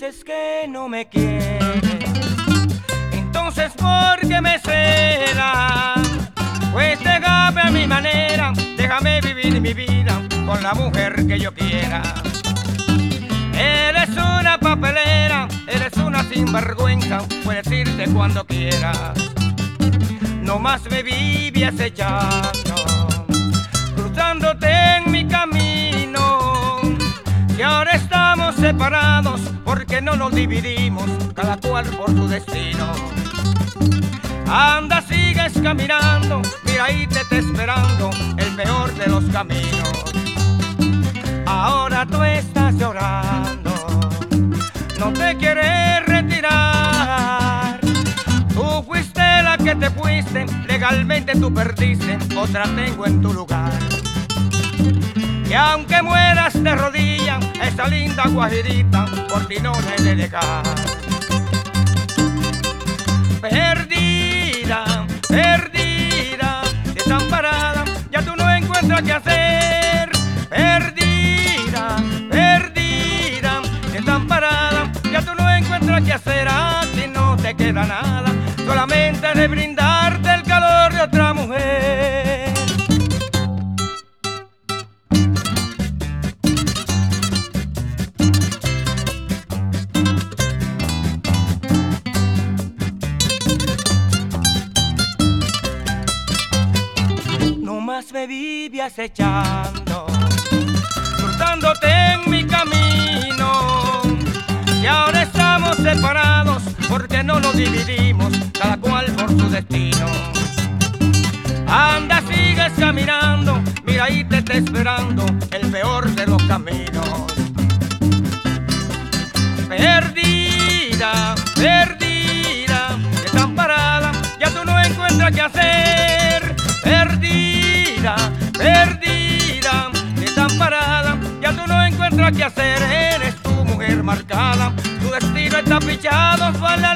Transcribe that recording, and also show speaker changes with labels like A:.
A: dices que no me quieres, entonces ¿por qué me celas? Pues déjame a mi manera, déjame vivir mi vida con la mujer que yo quiera. Eres una papelera, eres una sinvergüenza, puedes irte cuando quieras. No más me vives echando, cruzándote en mi camino. Y ahora estamos separados porque no nos dividimos, cada cual por su destino. Anda, sigues caminando, mira ahí te está esperando el peor de los caminos. Ahora tú estás llorando, no te quieres retirar. Tú fuiste la que te fuiste, legalmente tú perdiste, otra tengo en tu lugar. Y aunque mueras de rodillas, esa linda guajirita por ti no la he de dejar. Perdida, perdida, desamparada, ya tú no encuentras qué hacer. Perdida, perdida, desamparada, ya tú no encuentras qué hacer. A ti no te queda nada, solamente de brindarte el calor de otra mujer. No más me vive acechando, cruzándote en mi camino. Y ahora estamos separados porque no nos dividimos, cada cual por su destino. Anda, sigues caminando, mira ahí te está esperando el peor de los caminos. Perdida, perdida, desamparada, ya tú no encuentras qué hacer. Perdida, perdida, desamparada, ya tú no encuentras qué hacer. Eres tu mujer marcada, tu destino está pichado, fue la